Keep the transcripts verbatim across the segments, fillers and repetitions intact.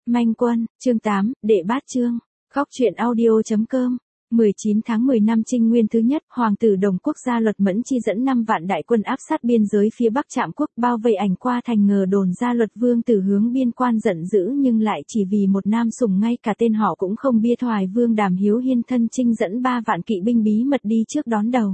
Manh Quân, chương tám, đệ bát chương. Góc truyện audio.com. mười chín tháng mười năm Trinh Nguyên thứ nhất, hoàng tử Đồng Quốc gia Luật Mẫn Chi dẫn năm vạn đại quân áp sát biên giới phía Bắc Trạm Quốc, bao vây Ảnh Qua thành, ngờ đồn ra Luật Vương tử hướng biên quan giận dữ nhưng lại chỉ vì một nam sủng ngay cả tên họ cũng không biết. Hoài Vương Đàm Hiếu Hiên thân chinh dẫn ba vạn kỵ binh bí mật đi trước đón đầu.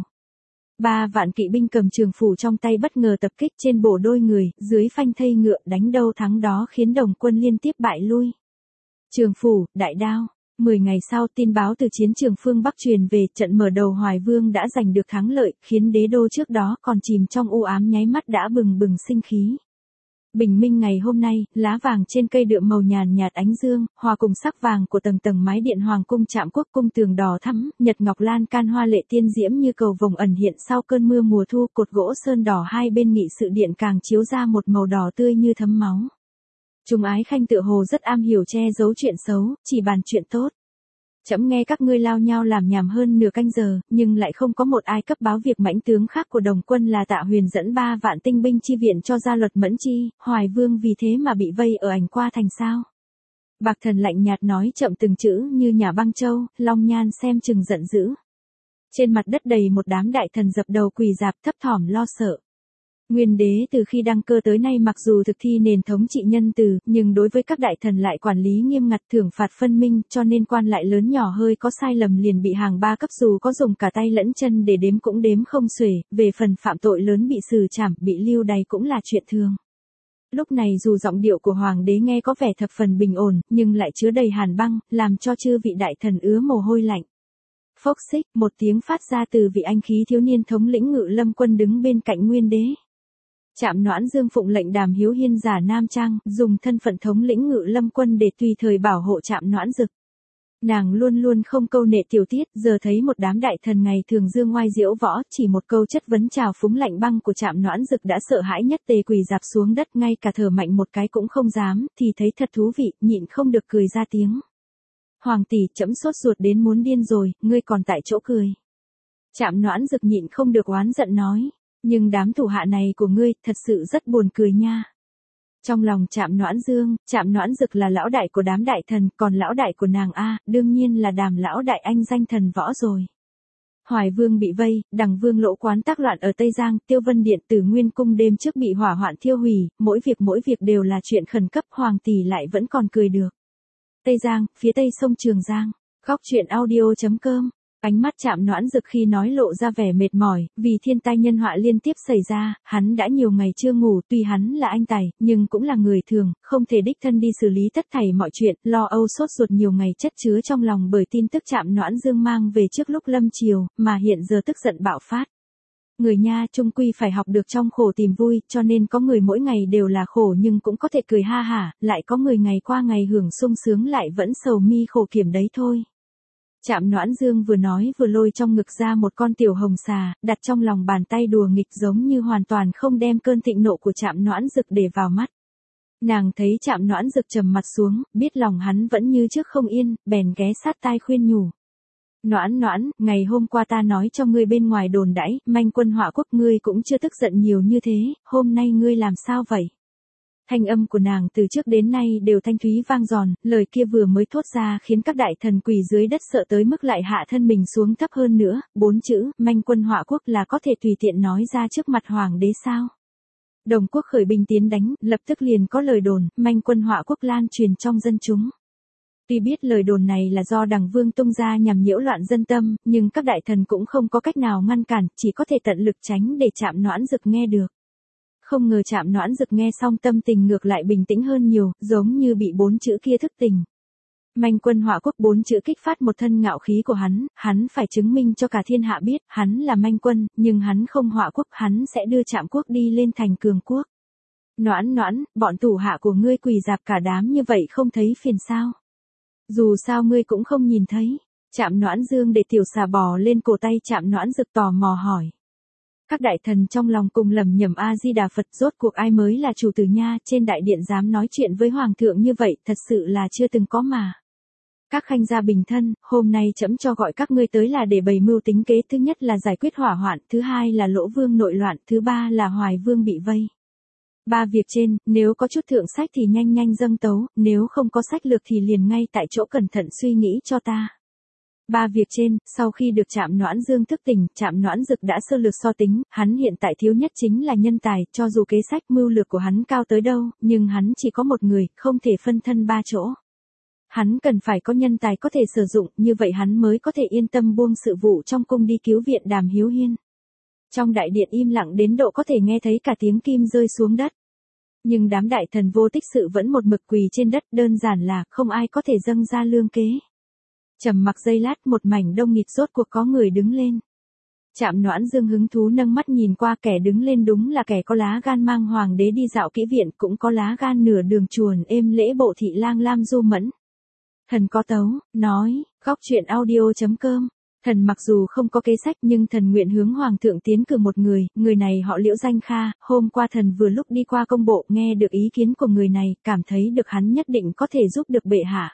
Ba vạn kỵ binh cầm trường phủ trong tay bất ngờ tập kích trên bổ đôi người, dưới phanh thây ngựa, đánh đâu thắng đó khiến Đồng quân liên tiếp bại lui. Trường phủ, đại đao. Mười ngày sau, tin báo từ chiến trường phương Bắc truyền về, trận mở đầu Hoài Vương đã giành được thắng lợi, khiến đế đô trước đó còn chìm trong u ám nháy mắt đã bừng bừng sinh khí. Bình minh ngày hôm nay, lá vàng trên cây đượm màu nhàn nhạt ánh dương, hòa cùng sắc vàng của tầng tầng mái điện hoàng cung Trạm Quốc, cung tường đỏ thắm, nhật ngọc lan can hoa lệ tiên diễm như cầu vồng ẩn hiện sau cơn mưa mùa thu, cột gỗ sơn đỏ hai bên nghị sự điện càng chiếu ra một màu đỏ tươi như thấm máu. Chúng ái khanh tựa hồ rất am hiểu che giấu chuyện xấu, chỉ bàn chuyện tốt. Trẫm nghe các ngươi lao nhau làm nhảm hơn nửa canh giờ, nhưng lại không có một ai cấp báo việc mãnh tướng khác của Đồng quân là Tạ Huyền dẫn ba vạn tinh binh chi viện cho gia Luật Mẫn Chi. Hoài Vương vì thế mà bị vây ở Ảnh Qua thành sao? Bạc Thần lạnh nhạt nói chậm từng chữ như nhà băng châu. Long Nhan xem chừng giận dữ. Trên mặt đất đầy một đám đại thần dập đầu quỳ rạp thấp thỏm lo sợ. Nguyên đế từ khi đăng cơ tới nay mặc dù thực thi nền thống trị nhân từ, nhưng đối với các đại thần lại quản lý nghiêm ngặt, thưởng phạt phân minh, cho nên quan lại lớn nhỏ hơi có sai lầm liền bị hàng ba cấp, dù có dùng cả tay lẫn chân để đếm cũng đếm không xuể. Về phần phạm tội lớn bị xử trảm, bị lưu đày cũng là chuyện thường. Lúc này dù giọng điệu của hoàng đế nghe có vẻ thập phần bình ổn, nhưng lại chứa đầy hàn băng, làm cho chư vị đại thần ứa mồ hôi lạnh. Phốc xích, một tiếng phát ra từ vị anh khí thiếu niên thống lĩnh Ngự Lâm quân đứng bên cạnh Nguyên đế. Trạm Noãn Dương phụng lệnh Đàm Hiếu Hiên giả nam trang, dùng thân phận thống lĩnh Ngự Lâm quân để tùy thời bảo hộ Trạm Noãn Dực. Nàng luôn luôn không câu nệ tiểu tiết, giờ thấy một đám đại thần ngày thường dương ngoai diễu võ, chỉ một câu chất vấn trào phúng lạnh băng của Trạm Noãn Dực đã sợ hãi nhất tề quỳ rạp xuống đất, ngay cả thở mạnh một cái cũng không dám, thì thấy thật thú vị, nhịn không được cười ra tiếng. Hoàng tỷ, trẫm sốt ruột đến muốn điên rồi, ngươi còn tại chỗ cười. Trạm Noãn Dực nhịn không được oán giận nói. Nhưng đám thủ hạ này của ngươi, thật sự rất buồn cười nha. Trong lòng Trạm Noãn Dương, Trạm Noãn Dực là lão đại của đám đại thần, còn lão đại của nàng a, đương nhiên là Đàm lão đại anh danh thần võ rồi. Hoài Vương bị vây, Đằng Vương lỗ quán tác loạn ở Tây Giang, Tiêu Vân Điện Tử Nguyên cung đêm trước bị hỏa hoạn thiêu hủy, mỗi việc mỗi việc đều là chuyện khẩn cấp, hoàng tỷ lại vẫn còn cười được. Tây Giang, phía tây sông Trường Giang. Góc truyện audio.com. Ánh mắt Trạm Noãn Dực khi nói lộ ra vẻ mệt mỏi, vì thiên tai nhân họa liên tiếp xảy ra, hắn đã nhiều ngày chưa ngủ, tuy hắn là anh tài, nhưng cũng là người thường, không thể đích thân đi xử lý tất thảy mọi chuyện, lo âu sốt ruột nhiều ngày chất chứa trong lòng bởi tin tức Trạm Noãn Dương mang về trước lúc lâm chiều, mà hiện giờ tức giận bạo phát. Người nha chung quy phải học được trong khổ tìm vui, cho nên có người mỗi ngày đều là khổ nhưng cũng có thể cười ha hả, lại có người ngày qua ngày hưởng sung sướng lại vẫn sầu mi khổ kiểm đấy thôi. Trạm Noãn Dương vừa nói vừa lôi trong ngực ra một con tiểu hồng xà, đặt trong lòng bàn tay đùa nghịch giống như hoàn toàn không đem cơn thịnh nộ của Trạm Noãn Dực để vào mắt. Nàng thấy Trạm Noãn Dực trầm mặt xuống, biết lòng hắn vẫn như trước không yên, bèn ghé sát tai khuyên nhủ. Noãn Noãn, ngày hôm qua ta nói cho ngươi bên ngoài đồn đãi, Manh Quân Họa Quốc ngươi cũng chưa tức giận nhiều như thế, hôm nay ngươi làm sao vậy? Thanh âm của nàng từ trước đến nay đều thanh thúy vang giòn, lời kia vừa mới thốt ra khiến các đại thần quỳ dưới đất sợ tới mức lại hạ thân mình xuống thấp hơn nữa, bốn chữ, Manh Quân Họa Quốc là có thể tùy tiện nói ra trước mặt hoàng đế sao? Đồng quốc khởi binh tiến đánh, lập tức liền có lời đồn, Manh Quân Họa Quốc lan truyền trong dân chúng. Tuy biết lời đồn này là do Đằng Vương tung ra nhằm nhiễu loạn dân tâm, nhưng các đại thần cũng không có cách nào ngăn cản, chỉ có thể tận lực tránh để Trạm Noãn Dực nghe được. Không ngờ Trạm Noãn Dực nghe xong tâm tình ngược lại bình tĩnh hơn nhiều, giống như bị bốn chữ kia thức tình. Manh Quân Họa Quốc bốn chữ kích phát một thân ngạo khí của hắn, hắn phải chứng minh cho cả thiên hạ biết, hắn là Manh Quân, nhưng hắn không họa quốc, hắn sẽ đưa Trạm Quốc đi lên thành cường quốc. Noãn Noãn, bọn thủ hạ của ngươi quỳ rạp cả đám như vậy không thấy phiền sao? Dù sao ngươi cũng không nhìn thấy. Trạm Noãn Dương để tiểu xà bò lên cổ tay Trạm Noãn Dực tò mò hỏi. Các đại thần trong lòng cùng lầm nhầm A Di Đà Phật, rốt cuộc ai mới là chủ tử nha, trên đại điện dám nói chuyện với hoàng thượng như vậy, thật sự là chưa từng có mà. Các khanh gia bình thân, hôm nay trẫm cho gọi các ngươi tới là để bày mưu tính kế, thứ nhất là giải quyết hỏa hoạn, thứ hai là Lỗ Vương nội loạn, thứ ba là Hoài Vương bị vây. Ba việc trên, nếu có chút thượng sách thì nhanh nhanh dâng tấu, nếu không có sách lược thì liền ngay tại chỗ cẩn thận suy nghĩ cho ta. Ba việc trên, sau khi được Trạm Noãn Dương thức tỉnh, Trạm Noãn Dực đã sơ lược so tính, hắn hiện tại thiếu nhất chính là nhân tài, cho dù kế sách mưu lược của hắn cao tới đâu, nhưng hắn chỉ có một người, không thể phân thân ba chỗ. Hắn cần phải có nhân tài có thể sử dụng, như vậy hắn mới có thể yên tâm buông sự vụ trong cung đi cứu viện Đàm Hiếu Hiên. Trong đại điện im lặng đến độ có thể nghe thấy cả tiếng kim rơi xuống đất. Nhưng đám đại thần vô tích sự vẫn một mực quỳ trên đất, đơn giản là không ai có thể dâng ra lương kế. Trầm mặc giây lát, một mảnh đông nghịt rốt cuộc có người đứng lên. Trạm Noãn Dương hứng thú nâng mắt nhìn qua, kẻ đứng lên đúng là kẻ có lá gan mang hoàng đế đi dạo kỹ viện, cũng có lá gan nửa đường chuồn êm lễ bộ thị lang Lam Du Mẫn. Thần có tấu, nói, góc truyện audio chấm com. Thần mặc dù không có kế sách nhưng thần nguyện hướng hoàng thượng tiến cử một người, người này họ Liễu danh Kha, hôm qua thần vừa lúc đi qua công bộ nghe được ý kiến của người này, cảm thấy được hắn nhất định có thể giúp được bệ hạ.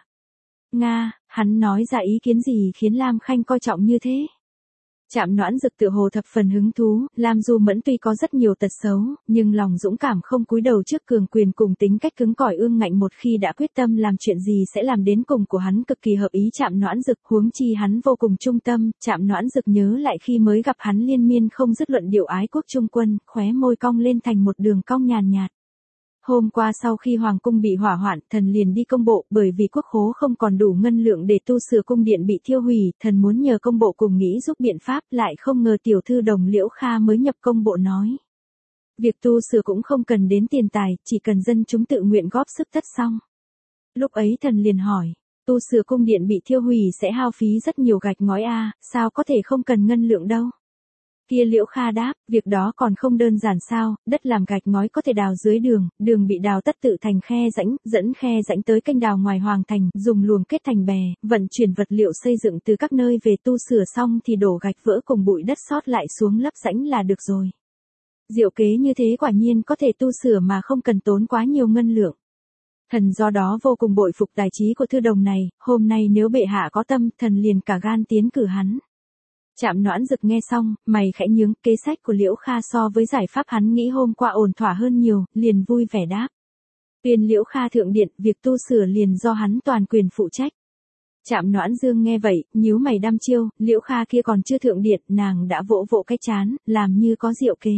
Nga, hắn nói ra ý kiến gì khiến Lam Khanh coi trọng như thế? Trạm Noãn Dực tựa hồ thập phần hứng thú, Lam Du Mẫn tuy có rất nhiều tật xấu, nhưng lòng dũng cảm không cúi đầu trước cường quyền cùng tính cách cứng cỏi ương ngạnh một khi đã quyết tâm làm chuyện gì sẽ làm đến cùng của hắn cực kỳ hợp ý Trạm Noãn Dực, huống chi hắn vô cùng trung tâm. Trạm Noãn Dực nhớ lại khi mới gặp hắn liên miên không dứt luận điệu ái quốc trung quân, khóe môi cong lên thành một đường cong nhàn nhạt. Hôm qua sau khi hoàng cung bị hỏa hoạn, thần liền đi công bộ, bởi vì quốc khố không còn đủ ngân lượng để tu sửa cung điện bị thiêu hủy, thần muốn nhờ công bộ cùng nghĩ giúp biện pháp, lại không ngờ tiểu thư đồng Liễu Kha mới nhập công bộ nói. Việc tu sửa cũng không cần đến tiền tài, chỉ cần dân chúng tự nguyện góp sức tất xong. Lúc ấy thần liền hỏi, tu sửa cung điện bị thiêu hủy sẽ hao phí rất nhiều gạch ngói a, sao có thể không cần ngân lượng đâu. Kia Liễu Kha đáp, việc đó còn không đơn giản sao, đất làm gạch ngói có thể đào dưới đường, đường bị đào tất tự thành khe rãnh, dẫn khe rãnh tới kênh đào ngoài hoàng thành, dùng luồng kết thành bè, vận chuyển vật liệu xây dựng từ các nơi về tu sửa xong thì đổ gạch vỡ cùng bụi đất sót lại xuống lấp rãnh là được rồi. Diệu kế như thế quả nhiên có thể tu sửa mà không cần tốn quá nhiều ngân lượng. Thần do đó vô cùng bội phục tài trí của thư đồng này, hôm nay nếu bệ hạ có tâm, thần liền cả gan tiến cử hắn. Trạm Noãn Dực nghe xong, mày khẽ nhướng, kế sách của Liễu Kha so với giải pháp hắn nghĩ hôm qua ổn thỏa hơn nhiều, liền vui vẻ đáp. Tuyên Liễu Kha thượng điện, việc tu sửa liền do hắn toàn quyền phụ trách. Trạm Noãn Dương nghe vậy, nhíu mày đăm chiêu, Liễu Kha kia còn chưa thượng điện, nàng đã vỗ vỗ cái chán, làm như có diệu kế.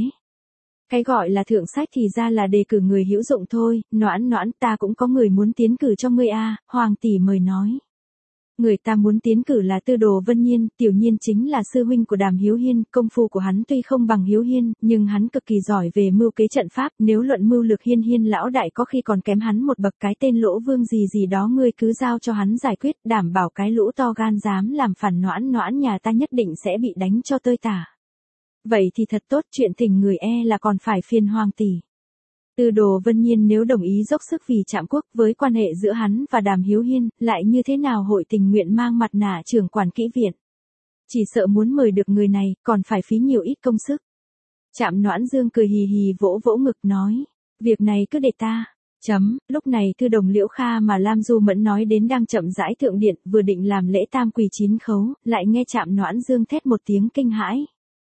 Cái gọi là thượng sách thì ra là đề cử người hữu dụng thôi, Noãn Noãn ta cũng có người muốn tiến cử cho ngươi a, hoàng tỷ mời nói. Người ta muốn tiến cử là Tư Đồ Vân Nhiên, tiểu nhiên chính là sư huynh của Đàm Hiếu Hiên, công phu của hắn tuy không bằng Hiếu Hiên, nhưng hắn cực kỳ giỏi về mưu kế trận pháp, nếu luận mưu lược Hiên Hiên lão đại có khi còn kém hắn một bậc, cái tên Lỗ Vương gì gì đó ngươi cứ giao cho hắn giải quyết, đảm bảo cái lũ to gan dám làm phản Noãn Noãn nhà ta nhất định sẽ bị đánh cho tơi tả. Vậy thì thật tốt, chuyện tình người e là còn phải phiền hoàng tỷ. Tư Đồ Vân Nhiên nếu đồng ý dốc sức vì Trạm Quốc, với quan hệ giữa hắn và Đàm Hiếu Hiên, lại như thế nào hội tình nguyện mang mặt nạ trưởng quản kỹ viện. Chỉ sợ muốn mời được người này, còn phải phí nhiều ít công sức. Trạm Noãn Dương cười hì hì vỗ vỗ ngực nói, việc này cứ để ta. Chấm, lúc này thư đồng Liễu Kha mà Lam Du Mẫn nói đến đang chậm rãi thượng điện, vừa định làm lễ tam quỳ chín khấu, lại nghe Trạm Noãn Dương thét một tiếng kinh hãi.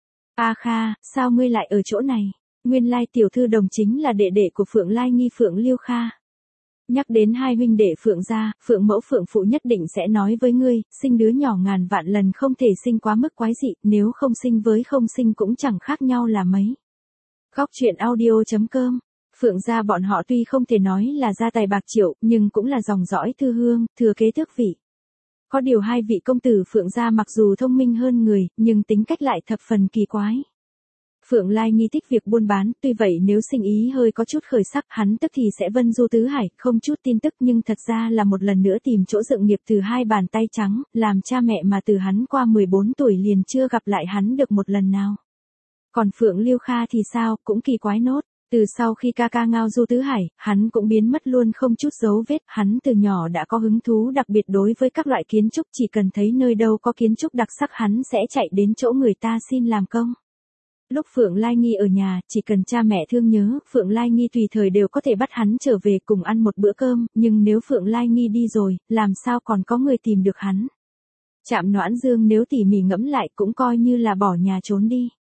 A Kha, sao ngươi lại ở chỗ này? Nguyên lai tiểu thư đồng chính là đệ đệ của Phượng Lai Nghi Phượng Liêu Kha. Nhắc đến hai huynh đệ Phượng gia, Phượng mẫu Phượng phụ nhất định sẽ nói với ngươi, sinh đứa nhỏ ngàn vạn lần không thể sinh quá mức quái dị, nếu không sinh với không sinh cũng chẳng khác nhau là mấy. Góc truyện audio chấm com. Phượng gia bọn họ tuy không thể nói là gia tài bạc triệu, nhưng cũng là dòng dõi thư hương, thừa kế tước vị. Có điều hai vị công tử Phượng gia mặc dù thông minh hơn người, nhưng tính cách lại thập phần kỳ quái. Phượng Lai Nghi thích việc buôn bán, tuy vậy nếu sinh ý hơi có chút khởi sắc, hắn tức thì sẽ vân du tứ hải, không chút tin tức nhưng thật ra là một lần nữa tìm chỗ dựng nghiệp từ hai bàn tay trắng, làm cha mẹ mà từ hắn qua mười bốn tuổi liền chưa gặp lại hắn được một lần nào. Còn Phượng Liêu Kha thì sao, cũng kỳ quái nốt. Từ sau khi ca ca ngao du tứ hải, hắn cũng biến mất luôn không chút dấu vết, hắn từ nhỏ đã có hứng thú đặc biệt đối với các loại kiến trúc, chỉ cần thấy nơi đâu có kiến trúc đặc sắc hắn sẽ chạy đến chỗ người ta xin làm công. Lúc Phượng Lai Nghi ở nhà, chỉ cần cha mẹ thương nhớ, Phượng Lai Nghi tùy thời đều có thể bắt hắn trở về cùng ăn một bữa cơm, nhưng nếu Phượng Lai Nghi đi rồi, làm sao còn có người tìm được hắn. Trạm Noãn Dương nếu tỉ mỉ ngẫm lại cũng coi như là bỏ nhà trốn đi.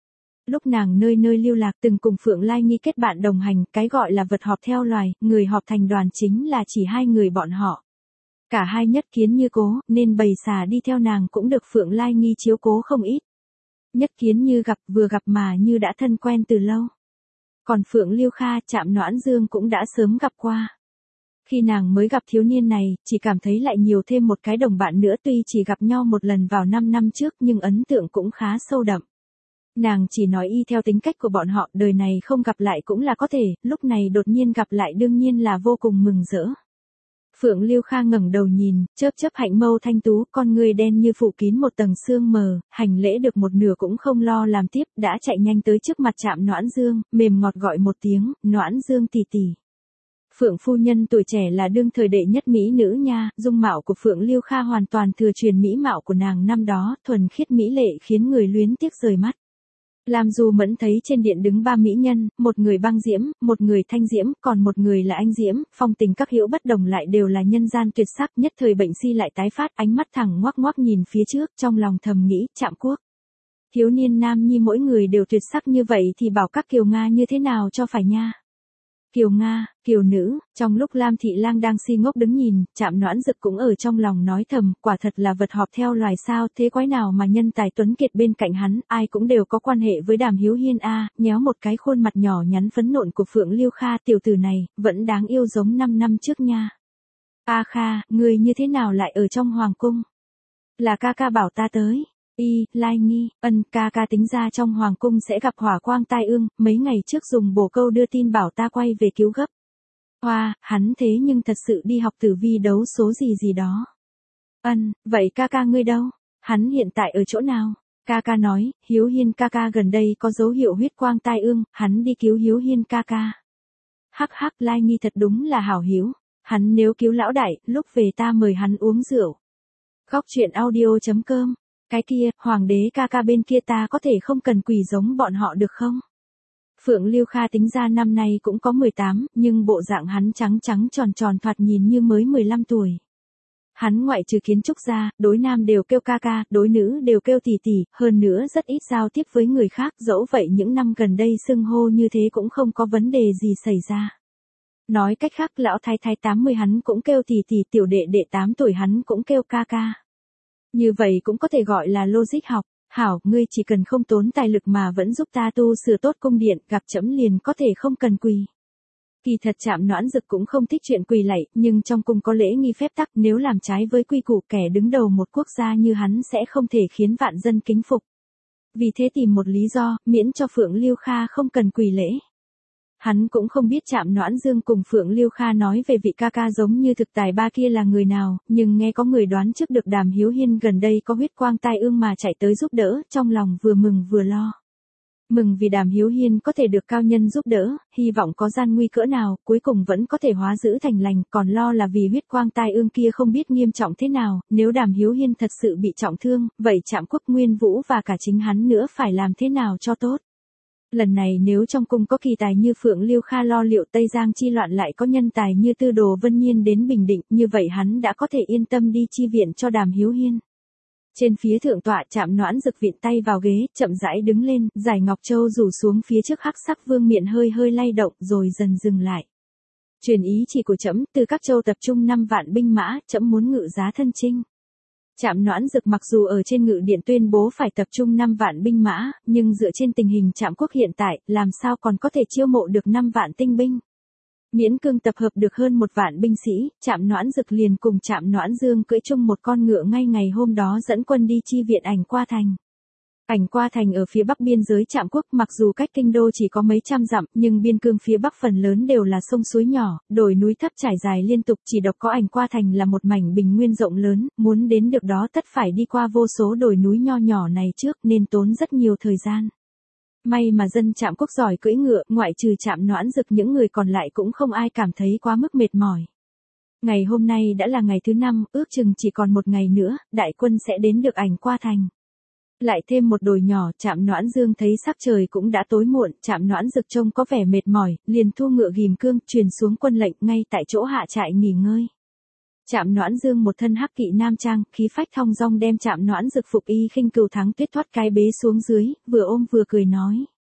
Lúc nàng nơi nơi lưu lạc từng cùng Phượng Lai Nghi kết bạn đồng hành, cái gọi là vật họp theo loài, người họp thành đoàn chính là chỉ hai người bọn họ. Cả hai nhất kiến như cố, nên bầy xà đi theo nàng cũng được Phượng Lai Nghi chiếu cố không ít. Nhất kiến như gặp, vừa gặp mà như đã thân quen từ lâu. Còn Phượng Liêu Kha, Trạm Noãn Dương cũng đã sớm gặp qua. Khi nàng mới gặp thiếu niên này, chỉ cảm thấy lại nhiều thêm một cái đồng bạn nữa, tuy chỉ gặp nhau một lần vào năm năm trước nhưng ấn tượng cũng khá sâu đậm. Nàng chỉ nói y theo tính cách của bọn họ, đời này không gặp lại cũng là có thể, lúc này đột nhiên gặp lại đương nhiên là vô cùng mừng rỡ. Phượng Liêu Kha ngẩng đầu nhìn, chớp chớp hạnh mâu thanh tú, con người đen như phủ kín một tầng sương mờ, hành lễ được một nửa cũng không lo làm tiếp, đã chạy nhanh tới trước mặt Trạm Noãn Dương, mềm ngọt gọi một tiếng, Noãn Dương tỷ tỷ. Phượng phu nhân tuổi trẻ là đương thời đệ nhất mỹ nữ nha, dung mạo của Phượng Liêu Kha hoàn toàn thừa truyền mỹ mạo của nàng năm đó, thuần khiết mỹ lệ khiến người luyến tiếc rời mắt. Lam Du Mẫn thấy trên điện đứng ba mỹ nhân, một người băng diễm, một người thanh diễm, còn một người là anh diễm, phong tình các hữu bất đồng lại đều là nhân gian tuyệt sắc, nhất thời bệnh si lại tái phát, ánh mắt thẳng ngoác ngoác nhìn phía trước, trong lòng thầm nghĩ, Trạm Quốc. Thiếu niên nam nhi mỗi người đều tuyệt sắc như vậy thì bảo các kiều Nga như thế nào cho phải nha. Kiều Nga, kiều nữ, trong lúc Lam Thị Lang đang si ngốc đứng nhìn, Trạm Noãn Dực cũng ở trong lòng nói thầm, quả thật là vật họp theo loài sao, thế quái nào mà nhân tài tuấn kiệt bên cạnh hắn, ai cũng đều có quan hệ với Đàm Hiếu Hiên a, nhéo một cái khuôn mặt nhỏ nhắn phấn nộn của Phượng Liêu Kha, tiểu tử này, vẫn đáng yêu giống năm năm trước nha. A Kha, người như thế nào lại ở trong hoàng cung? Là ca ca bảo ta tới. Y, Lai Nghi, ân, ca ca tính ra trong hoàng cung sẽ gặp hỏa quang tai ương, mấy ngày trước dùng bổ câu đưa tin bảo ta quay về cứu gấp. Hoa, hắn thế nhưng thật sự đi học tử vi đấu số gì gì đó. Ân, vậy ca ca ngươi đâu? Hắn hiện tại ở chỗ nào? Ca ca nói, Hiếu Hiên ca ca gần đây có dấu hiệu huyết quang tai ương, hắn đi cứu Hiếu Hiên ca ca. Hắc hắc, Lai Nghi thật đúng là hảo hiếu. Hắn nếu cứu lão đại, lúc về ta mời hắn uống rượu. Góc truyện audio chấm com. Cái kia, hoàng đế ca ca bên kia ta có thể không cần quỳ giống bọn họ được không? Phượng Liêu Kha tính ra năm nay cũng có mười tám, nhưng bộ dạng hắn trắng trắng tròn tròn thoạt nhìn như mới mười lăm tuổi. Hắn ngoại trừ kiến trúc ra, đối nam đều kêu ca ca, đối nữ đều kêu tỷ tỷ, hơn nữa rất ít giao tiếp với người khác, dẫu vậy những năm gần đây xưng hô như thế cũng không có vấn đề gì xảy ra. Nói cách khác, lão thái thái tám mươi hắn cũng kêu tỷ tỷ, tiểu đệ đệ tám tuổi hắn cũng kêu ca ca. Như vậy cũng có thể gọi là logic học. Hảo, ngươi chỉ cần không tốn tài lực mà vẫn giúp ta tu sửa tốt cung điện, gặp trẫm liền có thể không cần quỳ. Kỳ thật Trạm Noãn Dực cũng không thích chuyện quỳ lạy, nhưng trong cung có lễ nghi phép tắc, nếu làm trái với quy củ, kẻ đứng đầu một quốc gia như hắn sẽ không thể khiến vạn dân kính phục. Vì thế tìm một lý do, miễn cho Phượng Liêu Kha không cần quỳ lễ. Hắn cũng không biết Trạm Noãn Dương cùng Phượng Liêu Kha nói về vị ca ca giống như thực tài ba kia là người nào, nhưng nghe có người đoán trước được Đàm Hiếu Hiên gần đây có huyết quang tai ương mà chạy tới giúp đỡ, trong lòng vừa mừng vừa lo. Mừng vì Đàm Hiếu Hiên có thể được cao nhân giúp đỡ, hy vọng có gian nguy cỡ nào, cuối cùng vẫn có thể hóa giữ thành lành, còn lo là vì huyết quang tai ương kia không biết nghiêm trọng thế nào, nếu Đàm Hiếu Hiên thật sự bị trọng thương, vậy Trạm Quốc Nguyên Vũ và cả chính hắn nữa phải làm thế nào cho tốt. Lần này nếu trong cung có kỳ tài như Phượng Liêu Kha lo liệu Tây Giang chi loạn lại có nhân tài như Tư Đồ Vân Nhiên đến Bình Định, như vậy hắn đã có thể yên tâm đi chi viện cho Đàm Hiếu Hiên. Trên phía thượng tọa Trạm Noãn Dực vịn tay vào ghế, chậm rãi đứng lên, giải ngọc châu rủ xuống phía trước hắc sắc vương miện hơi hơi lay động rồi dần dừng lại. Truyền ý chỉ của trẫm, từ các châu tập trung năm vạn binh mã, trẫm muốn ngự giá thân chinh. Trạm Noãn Dực mặc dù ở trên ngự điện tuyên bố phải tập trung năm vạn binh mã, nhưng dựa trên tình hình Trạm Quốc hiện tại, làm sao còn có thể chiêu mộ được năm vạn tinh binh. Miễn cương tập hợp được hơn một vạn binh sĩ, Trạm Noãn Dực liền cùng Trạm Noãn Dương cưỡi chung một con ngựa ngay ngày hôm đó dẫn quân đi chi viện Ảnh Qua Thành. Ảnh Qua Thành ở phía bắc biên giới Trạm Quốc, mặc dù cách kinh đô chỉ có mấy trăm dặm, nhưng biên cương phía bắc phần lớn đều là sông suối nhỏ, đồi núi thấp trải dài liên tục, chỉ độc có Ảnh Qua Thành là một mảnh bình nguyên rộng lớn, muốn đến được đó tất phải đi qua vô số đồi núi nho nhỏ này trước, nên tốn rất nhiều thời gian. May mà dân Trạm Quốc giỏi cưỡi ngựa, ngoại trừ Trạm Noãn Dực những người còn lại cũng không ai cảm thấy quá mức mệt mỏi. Ngày hôm nay đã là ngày thứ năm, ước chừng chỉ còn một ngày nữa, đại quân sẽ đến được Ảnh Qua Thành. Lại thêm một đồi nhỏ, Trạm Noãn Dương thấy sắc trời cũng đã tối muộn, Trạm Noãn Dực trông có vẻ mệt mỏi, liền thu ngựa ghim cương, truyền xuống quân lệnh ngay tại chỗ hạ trại nghỉ ngơi. Trạm Noãn Dương một thân hắc kỵ nam trang, khí phách thong dong đem Trạm Noãn Dực phục y khinh cừu thắng tuyết thoát cái bế xuống dưới, vừa ôm vừa cười nói.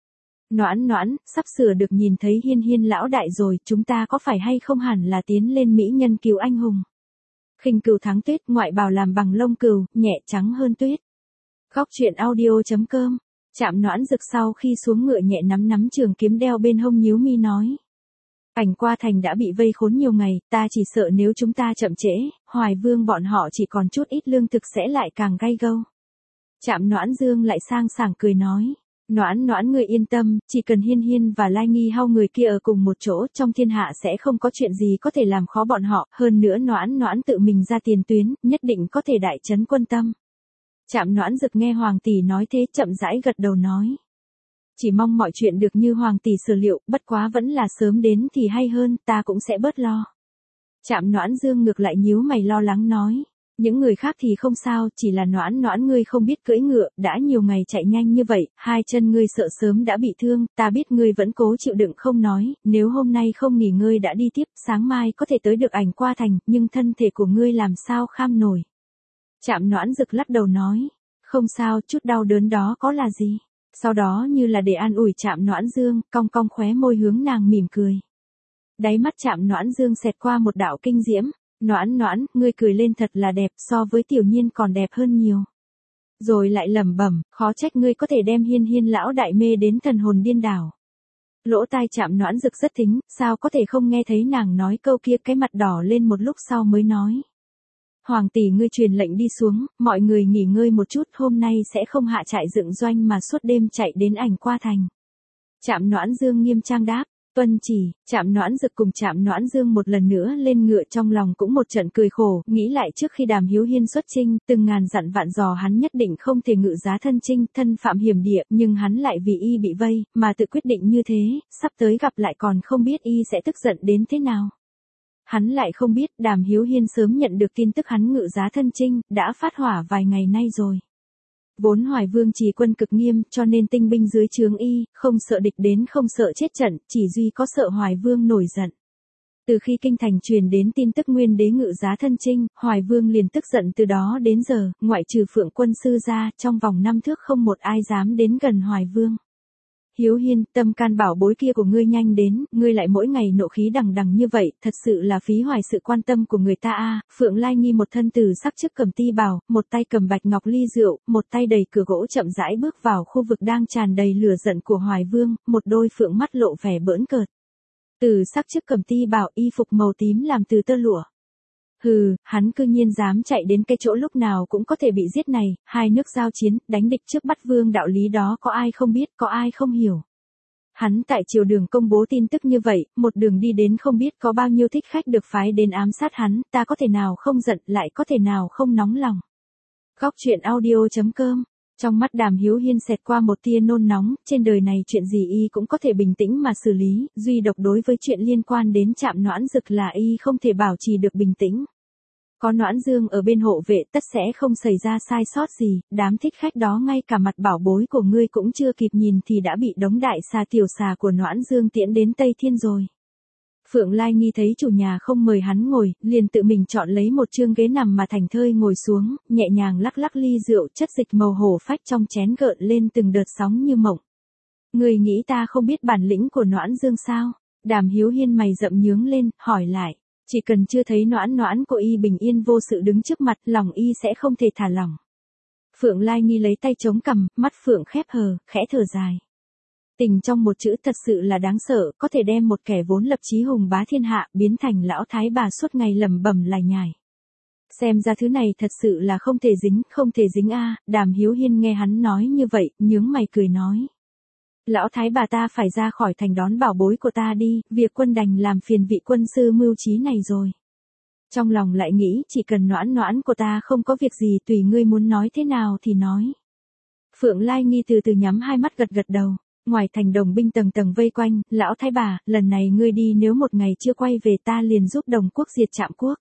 Noãn noãn, sắp sửa được nhìn thấy Hiên Hiên lão đại rồi, chúng ta có phải hay không hẳn là tiến lên mỹ nhân cứu anh hùng. Khinh cừu thắng tuyết, ngoại bào làm bằng lông cừu, nhẹ trắng hơn tuyết. Góc truyện audio.com. Trạm Noãn Dực sau khi xuống ngựa nhẹ nắm nắm trường kiếm đeo bên hông nhíu mi nói. Ảnh qua thành đã bị vây khốn nhiều ngày, ta chỉ sợ nếu chúng ta chậm trễ, Hoài Vương bọn họ chỉ còn chút ít lương thực sẽ lại càng gay gâu. Trạm Noãn Dương lại sang sảng cười nói. Noãn noãn người yên tâm, chỉ cần Hiên Hiên và Lai Nghi Hao người kia ở cùng một chỗ, trong thiên hạ sẽ không có chuyện gì có thể làm khó bọn họ, hơn nữa noãn noãn tự mình ra tiền tuyến, nhất định có thể đại trấn quân tâm. Trạm Noãn Dực nghe Hoàng tỷ nói thế chậm rãi gật đầu nói. Chỉ mong mọi chuyện được như Hoàng tỷ sở liệu, bất quá vẫn là sớm đến thì hay hơn, ta cũng sẽ bớt lo. Trạm Noãn Dương ngược lại nhíu mày lo lắng nói. Những người khác thì không sao, chỉ là noãn noãn ngươi không biết cưỡi ngựa, đã nhiều ngày chạy nhanh như vậy, hai chân ngươi sợ sớm đã bị thương, ta biết ngươi vẫn cố chịu đựng không nói, nếu hôm nay không nghỉ ngơi đã đi tiếp, sáng mai có thể tới được Ảnh Qua thành, nhưng thân thể của ngươi làm sao kham nổi. Trạm Noãn Dực lắc đầu nói, không sao, chút đau đớn đó có là gì. Sau đó như là để an ủi Trạm Noãn Dương, cong cong khóe môi hướng nàng mỉm cười. Đáy mắt Trạm Noãn Dương xẹt qua một đạo kinh diễm. Noãn noãn, ngươi cười lên thật là đẹp, so với Tiểu Nhiên còn đẹp hơn nhiều. Rồi lại lẩm bẩm, khó trách ngươi có thể đem Hiên Hiên lão đại mê đến thần hồn điên đảo. Lỗ tai Trạm Noãn Dực rất thính, sao có thể không nghe thấy nàng nói câu kia, cái mặt đỏ lên một lúc sau mới nói. Hoàng tỷ ngươi truyền lệnh đi xuống, mọi người nghỉ ngơi một chút, hôm nay sẽ không hạ trại dựng doanh mà suốt đêm chạy đến Ảnh Qua thành. Trạm Noãn Dương nghiêm trang đáp. Tuân chỉ, Trạm Noãn Dực cùng Trạm Noãn Dương một lần nữa lên ngựa, trong lòng cũng một trận cười khổ, nghĩ lại trước khi Đàm Hiếu Hiên xuất chinh, từng ngàn dặn vạn dò hắn nhất định không thể ngự giá thân chinh, thân phạm hiểm địa, nhưng hắn lại vì y bị vây, mà tự quyết định như thế, sắp tới gặp lại còn không biết y sẽ tức giận đến thế nào. Hắn lại không biết Đàm Hiếu Hiên sớm nhận được tin tức hắn ngự giá thân chinh, đã phát hỏa vài ngày nay rồi. Vốn Hoài Vương trì quân cực nghiêm, cho nên tinh binh dưới trướng y, không sợ địch đến không sợ chết trận, chỉ duy có sợ Hoài Vương nổi giận. Từ khi kinh thành truyền đến tin tức Nguyên đế ngự giá thân chinh, Hoài Vương liền tức giận, từ đó đến giờ, ngoại trừ Phượng quân sư ra, trong vòng năm thước không một ai dám đến gần Hoài Vương. Hiếu Hiên, tâm can bảo bối kia của ngươi nhanh đến, ngươi lại mỗi ngày nộ khí đằng đằng như vậy, thật sự là phí hoài sự quan tâm của người ta a. Phượng Lai Nghi một thân từ sắc trước cầm ti bào, một tay cầm bạch ngọc ly rượu, một tay đầy cửa gỗ chậm rãi bước vào khu vực đang tràn đầy lửa giận của Hoài Vương, một đôi phượng mắt lộ vẻ bỡn cợt. Từ sắc trước cầm ti bào, y phục màu tím làm từ tơ lụa. Hừ, hắn cư nhiên dám chạy đến cái chỗ lúc nào cũng có thể bị giết này, hai nước giao chiến, đánh địch trước bắt vương, đạo lý đó có ai không biết, có ai không hiểu. Hắn tại triều đường công bố tin tức như vậy, một đường đi đến không biết có bao nhiêu thích khách được phái đến ám sát hắn, ta có thể nào không giận, lại có thể nào không nóng lòng. Góc truyện audio.com. Trong mắt Đàm Hiếu Hiên xẹt qua một tia nôn nóng, trên đời này chuyện gì y cũng có thể bình tĩnh mà xử lý, duy độc đối với chuyện liên quan đến Trạm Noãn Dực là y không thể bảo trì được bình tĩnh. Có Noãn Dương ở bên hộ vệ tất sẽ không xảy ra sai sót gì, đám thích khách đó ngay cả mặt bảo bối của ngươi cũng chưa kịp nhìn thì đã bị đống đại xà tiểu xà của Noãn Dương tiễn đến Tây Thiên rồi. Phượng Lai Nghi thấy chủ nhà không mời hắn ngồi, liền tự mình chọn lấy một chương ghế nằm mà thành thơi ngồi xuống, nhẹ nhàng lắc lắc ly rượu, chất dịch màu hổ phách trong chén gợn lên từng đợt sóng như mộng. Người nghĩ ta không biết bản lĩnh của Noãn Dương sao? Đàm Hiếu Hiên mày rậm nhướng lên, hỏi lại. Chỉ cần chưa thấy noãn noãn của y bình yên vô sự đứng trước mặt, lòng y sẽ không thể thả lỏng. Phượng Lai Nghi lấy tay chống cằm, mắt Phượng khép hờ, khẽ thở dài. Tình trong một chữ thật sự là đáng sợ, có thể đem một kẻ vốn lập chí hùng bá thiên hạ, biến thành lão thái bà suốt ngày lẩm bẩm lải nhải. Xem ra thứ này thật sự là không thể dính, không thể dính a. Đàm Hiếu Hiên nghe hắn nói như vậy, nhướng mày cười nói. Lão thái bà ta phải ra khỏi thành đón bảo bối của ta đi, việc quân đành làm phiền vị quân sư mưu trí này rồi. Trong lòng lại nghĩ, chỉ cần noãn noãn của ta không có việc gì, tùy ngươi muốn nói thế nào thì nói. Phượng Lai Nghi từ từ nhắm hai mắt gật gật đầu. Ngoài thành đồng binh tầng tầng vây quanh, lão thái bà, lần này ngươi đi, nếu một ngày chưa quay về ta liền giúp Đồng quốc diệt Trạm quốc.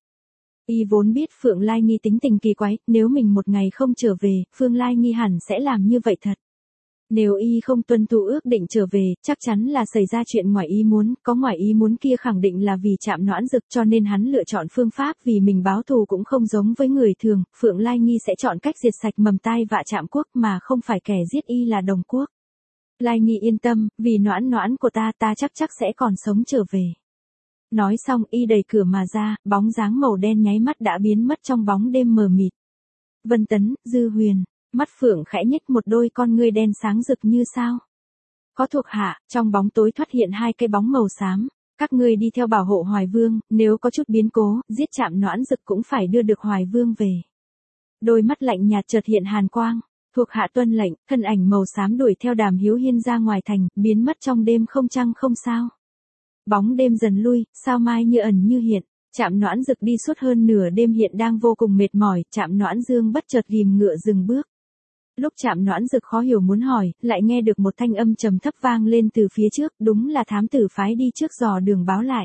Y vốn biết Phượng Lai Nghi tính tình kỳ quái, nếu mình một ngày không trở về, Phượng Lai Nghi hẳn sẽ làm như vậy thật. Nếu y không tuân thủ ước định trở về, chắc chắn là xảy ra chuyện ngoài ý muốn, có ngoài ý muốn kia khẳng định là vì Trạm Noãn Dực, cho nên hắn lựa chọn phương pháp vì mình báo thù cũng không giống với người thường, Phượng Lai Nghi sẽ chọn cách diệt sạch mầm tai vạ Trạm quốc mà không phải kẻ giết y là Đồng quốc. Lai Nghi yên tâm, vì noãn noãn của ta ta chắc chắc sẽ còn sống trở về. Nói xong y đẩy cửa mà ra, bóng dáng màu đen nháy mắt đã biến mất trong bóng đêm mờ mịt. Vân Tấn, Dư Huyền, mắt Phượng khẽ nhếch một đôi con ngươi đen sáng rực như sao. Có thuộc hạ, trong bóng tối thoát hiện hai cái bóng màu xám. Các ngươi đi theo bảo hộ Hoài Vương, nếu có chút biến cố, giết Trạm Noãn Dực cũng phải đưa được Hoài Vương về. Đôi mắt lạnh nhạt chợt hiện hàn quang, thuộc hạ tuân lệnh, thân ảnh màu xám đuổi theo Đàm Hiếu Hiên ra ngoài thành, biến mất trong đêm không trăng không sao. Bóng đêm dần lui, sao mai như ẩn như hiện, Trạm Noãn Dực đi suốt hơn nửa đêm hiện đang vô cùng mệt mỏi, Trạm Noãn Dương bất chợt ghim ngựa dừng bước. Lúc Trạm Noãn Dực khó hiểu muốn hỏi, lại nghe được một thanh âm trầm thấp vang lên từ phía trước, đúng là thám tử phái đi trước dò đường báo lại.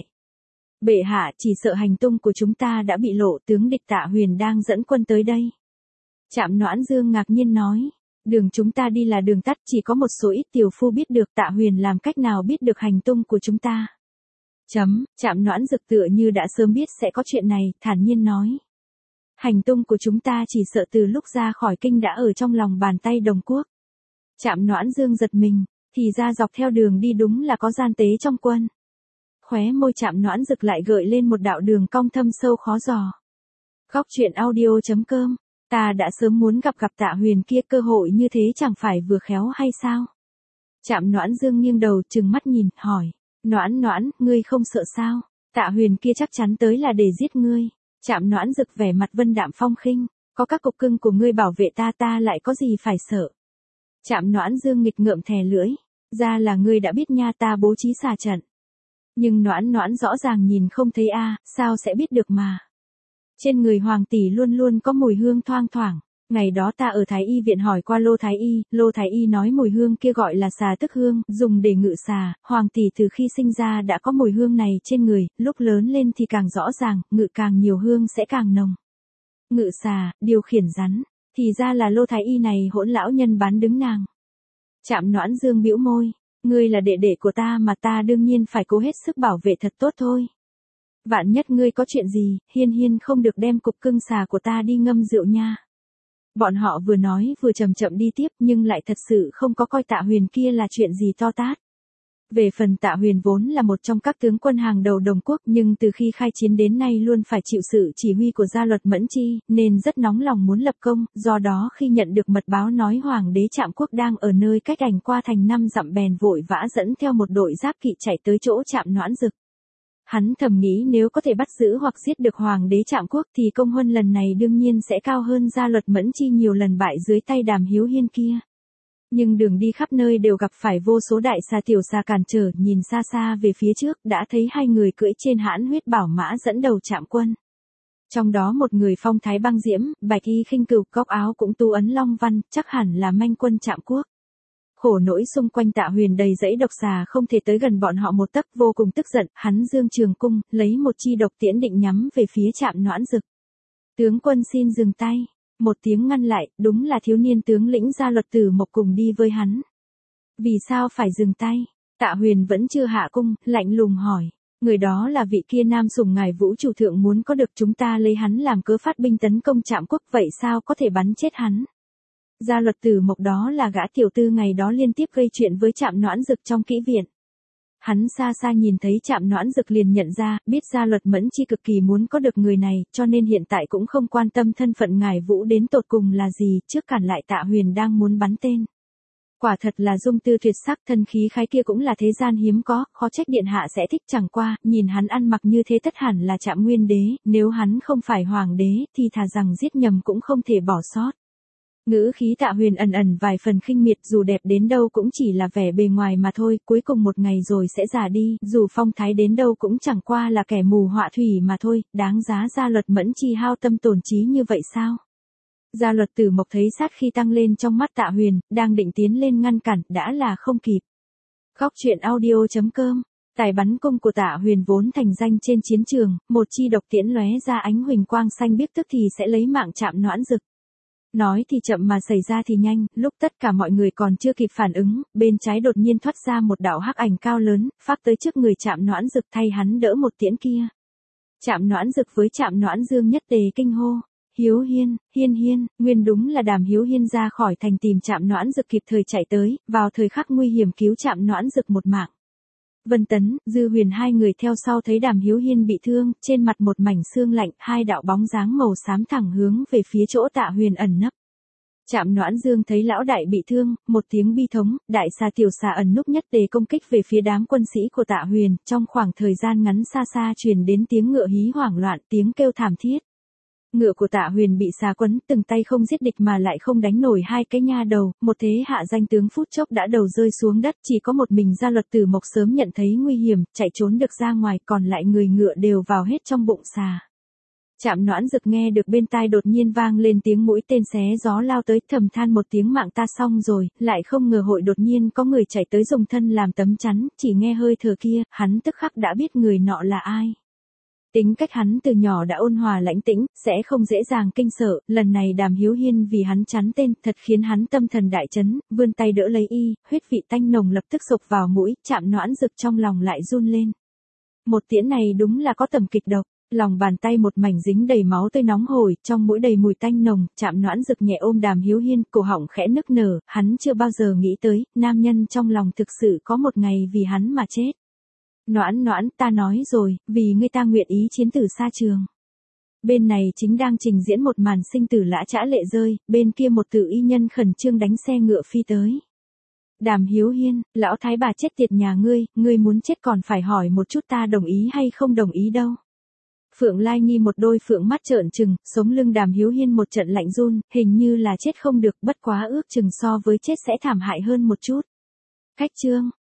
Bệ hạ, chỉ sợ hành tung của chúng ta đã bị lộ, tướng địch Tạ Huyền đang dẫn quân tới đây. Trạm Noãn Dương ngạc nhiên nói, đường chúng ta đi là đường tắt, chỉ có một số ít tiểu phu biết được, Tạ Huyền làm cách nào biết được hành tung của chúng ta. Chấm, Trạm Noãn Dực tựa như đã sớm biết sẽ có chuyện này, thản nhiên nói. Hành tung của chúng ta chỉ sợ từ lúc ra khỏi kinh đã ở trong lòng bàn tay Đồng Quốc. Trạm Noãn Dương giật mình, thì ra dọc theo đường đi đúng là có gian tế trong quân. Khóe môi Trạm Noãn Dực lại gợi lên một đạo đường cong thâm sâu khó dò. Góc truyện audio chấm com, ta đã sớm muốn gặp gặp Tạ Huyền kia, cơ hội như thế chẳng phải vừa khéo hay sao? Trạm Noãn Dương nghiêng đầu trừng mắt nhìn, hỏi, Noãn Noãn, ngươi không sợ sao? Tạ Huyền kia chắc chắn tới là để giết ngươi. Trạm Noãn Dực vẻ mặt vân đạm phong khinh, có các cục cưng của ngươi bảo vệ ta ta lại có gì phải sợ. Trạm Noãn Dương nghịch ngợm thè lưỡi, ra là ngươi đã biết nha, ta bố trí xà trận. Nhưng Noãn Noãn rõ ràng nhìn không thấy a, sao sẽ biết được mà. Trên người Hoàng tỷ luôn luôn có mùi hương thoang thoảng, ngày đó ta ở Thái Y viện hỏi qua Lô Thái Y, Lô Thái Y nói mùi hương kia gọi là xà tức hương, dùng để ngự xà, Hoàng tỷ từ khi sinh ra đã có mùi hương này trên người, lúc lớn lên thì càng rõ ràng, ngự càng nhiều hương sẽ càng nồng. Ngự xà, điều khiển rắn, thì ra là Lô Thái Y này hỗn lão nhân bán đứng nàng. Trạm Noãn Dương bĩu môi, ngươi là đệ đệ của ta mà ta đương nhiên phải cố hết sức bảo vệ thật tốt thôi. Vạn nhất ngươi có chuyện gì, Hiên Hiên không được đem cục cưng xà của ta đi ngâm rượu nha. Bọn họ vừa nói vừa chậm chậm đi tiếp nhưng lại thật sự không có coi Tạ Huyền kia là chuyện gì to tát. Về phần Tạ Huyền vốn là một trong các tướng quân hàng đầu Đồng Quốc nhưng từ khi khai chiến đến nay luôn phải chịu sự chỉ huy của Gia Luật Mẫn Chi nên rất nóng lòng muốn lập công, do đó khi nhận được mật báo nói Hoàng đế Trạm Quốc đang ở nơi cách ảnh qua thành năm dặm bèn vội vã dẫn theo một đội giáp kỵ chạy tới chỗ Trạm Noãn Dực. Hắn thầm nghĩ nếu có thể bắt giữ hoặc giết được Hoàng đế Trạm Quốc thì công huân lần này đương nhiên sẽ cao hơn Gia Luật Mẫn Chi nhiều lần bại dưới tay Đàm Hiếu Hiên kia. Nhưng đường đi khắp nơi đều gặp phải vô số đại xà tiểu xà cản trở, nhìn xa xa về phía trước đã thấy hai người cưỡi trên hãn huyết bảo mã dẫn đầu Trạm quân. Trong đó một người phong thái băng diễm, bạch y khinh cửu, góc áo cũng tu ấn long văn, chắc hẳn là manh quân Trạm Quốc. Khổ nỗi xung quanh Tạ Huyền đầy dãy độc xà không thể tới gần bọn họ một tấc, vô cùng tức giận, hắn dương trường cung, lấy một chi độc tiễn định nhắm về phía Trạm Noãn Dực. Tướng quân xin dừng tay, một tiếng ngăn lại, đúng là thiếu niên tướng lĩnh Gia Luật Tử Mộc cùng đi với hắn. Vì sao phải dừng tay? Tạ Huyền vẫn chưa hạ cung, lạnh lùng hỏi, người đó là vị kia nam sủng ngài Vũ chủ thượng muốn có được, chúng ta lấy hắn làm cớ phát binh tấn công Trạm Quốc, vậy sao có thể bắn chết hắn? Gia Luật Tử Mộc đó là gã tiểu tư ngày đó liên tiếp gây chuyện với Trạm Noãn Dực trong kỹ viện. Hắn xa xa nhìn thấy Trạm Noãn Dực liền nhận ra, biết Gia Luật Mẫn Chi cực kỳ muốn có được người này, cho nên hiện tại cũng không quan tâm thân phận ngài Vũ đến tột cùng là gì, trước cản lại Tạ Huyền đang muốn bắn tên. Quả thật là dung tư tuyệt sắc, thân khí khái kia cũng là thế gian hiếm có, khó trách điện hạ sẽ thích, chẳng qua, nhìn hắn ăn mặc như thế tất hẳn là Trạm Nguyên đế, nếu hắn không phải hoàng đế thì thà rằng giết nhầm cũng không thể bỏ sót. Ngữ khí Tạ Huyền ẩn ẩn vài phần khinh miệt, dù đẹp đến đâu cũng chỉ là vẻ bề ngoài mà thôi, cuối cùng một ngày rồi sẽ già đi, dù phong thái đến đâu cũng chẳng qua là kẻ mù họa thủy mà thôi, đáng giá Gia Luật Mẫn Chi hao tâm tổn trí như vậy sao? Gia Luật Tử Mộc thấy sát khi tăng lên trong mắt Tạ Huyền, đang định tiến lên ngăn cản, đã là không kịp. Góc truyện audio chấm com, tài bắn cung của Tạ Huyền vốn thành danh trên chiến trường, một chi độc tiễn lóe ra ánh huỳnh quang xanh biếc tức thì sẽ lấy mạng Trạm Noãn Dực. Nói thì chậm mà xảy ra thì nhanh, lúc tất cả mọi người còn chưa kịp phản ứng, bên trái đột nhiên thoát ra một đạo hắc ảnh cao lớn, pháp tới trước người Trạm Noãn Dực thay hắn đỡ một tiễn kia. Trạm Noãn Dực với Trạm Noãn Dương nhất tề kinh hô, Hiếu Hiên, Hiên Hiên, nguyên đúng là Đàm Hiếu Hiên ra khỏi thành tìm Trạm Noãn Dực kịp thời chạy tới, vào thời khắc nguy hiểm cứu Trạm Noãn Dực một mạng. Vân Tấn, Dư Huyền hai người theo sau thấy Đàm Hiếu Hiên bị thương, trên mặt một mảnh xương lạnh, hai đạo bóng dáng màu xám thẳng hướng về phía chỗ Tạ Huyền ẩn nấp. Trạm Noãn Dương thấy lão đại bị thương, một tiếng bi thống, đại xà tiểu xà ẩn núp nhất tề công kích về phía đám quân sĩ của Tạ Huyền, trong khoảng thời gian ngắn xa xa truyền đến tiếng ngựa hí hoảng loạn, tiếng kêu thảm thiết. Ngựa của Tạ Huyền bị xà quấn, từng tay không giết địch mà lại không đánh nổi hai cái nha đầu, một thế hạ danh tướng phút chốc đã đầu rơi xuống đất, chỉ có một mình Gia Luật Tử Mộc sớm nhận thấy nguy hiểm, chạy trốn được ra ngoài, còn lại người ngựa đều vào hết trong bụng xà. Trạm Noãn Dực nghe được bên tai đột nhiên vang lên tiếng mũi tên xé gió lao tới, thầm than một tiếng mạng ta xong rồi, lại không ngờ hội đột nhiên có người chạy tới dùng thân làm tấm chắn, chỉ nghe hơi thở kia, hắn tức khắc đã biết người nọ là ai. Tính cách hắn từ nhỏ đã ôn hòa lãnh tĩnh, sẽ không dễ dàng kinh sợ, lần này Đàm Hiếu Hiên vì hắn chắn tên, thật khiến hắn tâm thần đại chấn, vươn tay đỡ lấy y, huyết vị tanh nồng lập tức sộc vào mũi, Trạm Noãn Dực trong lòng lại run lên. Một tiễn này đúng là có tầm kịch độc. Lòng bàn tay một mảnh dính đầy máu tươi nóng hổi, trong mũi đầy mùi tanh nồng, Trạm Noãn Dực nhẹ ôm Đàm Hiếu Hiên, cổ họng khẽ nức nở, hắn chưa bao giờ nghĩ tới, nam nhân trong lòng thực sự có một ngày vì hắn mà chết. Noãn Noãn, ta nói rồi, vì ngươi ta nguyện ý chiến tử xa trường. Bên này chính đang trình diễn một màn sinh tử lã chã lệ rơi, bên kia một tử y nhân khẩn trương đánh xe ngựa phi tới. Đàm Hiếu Hiên, lão thái bà chết tiệt nhà ngươi, ngươi muốn chết còn phải hỏi một chút ta đồng ý hay không đồng ý đâu. Phượng Lai Nghi một đôi phượng mắt trợn trừng, sống lưng Đàm Hiếu Hiên một trận lạnh run, hình như là chết không được, bất quá ước chừng so với chết sẽ thảm hại hơn một chút. Khách trương,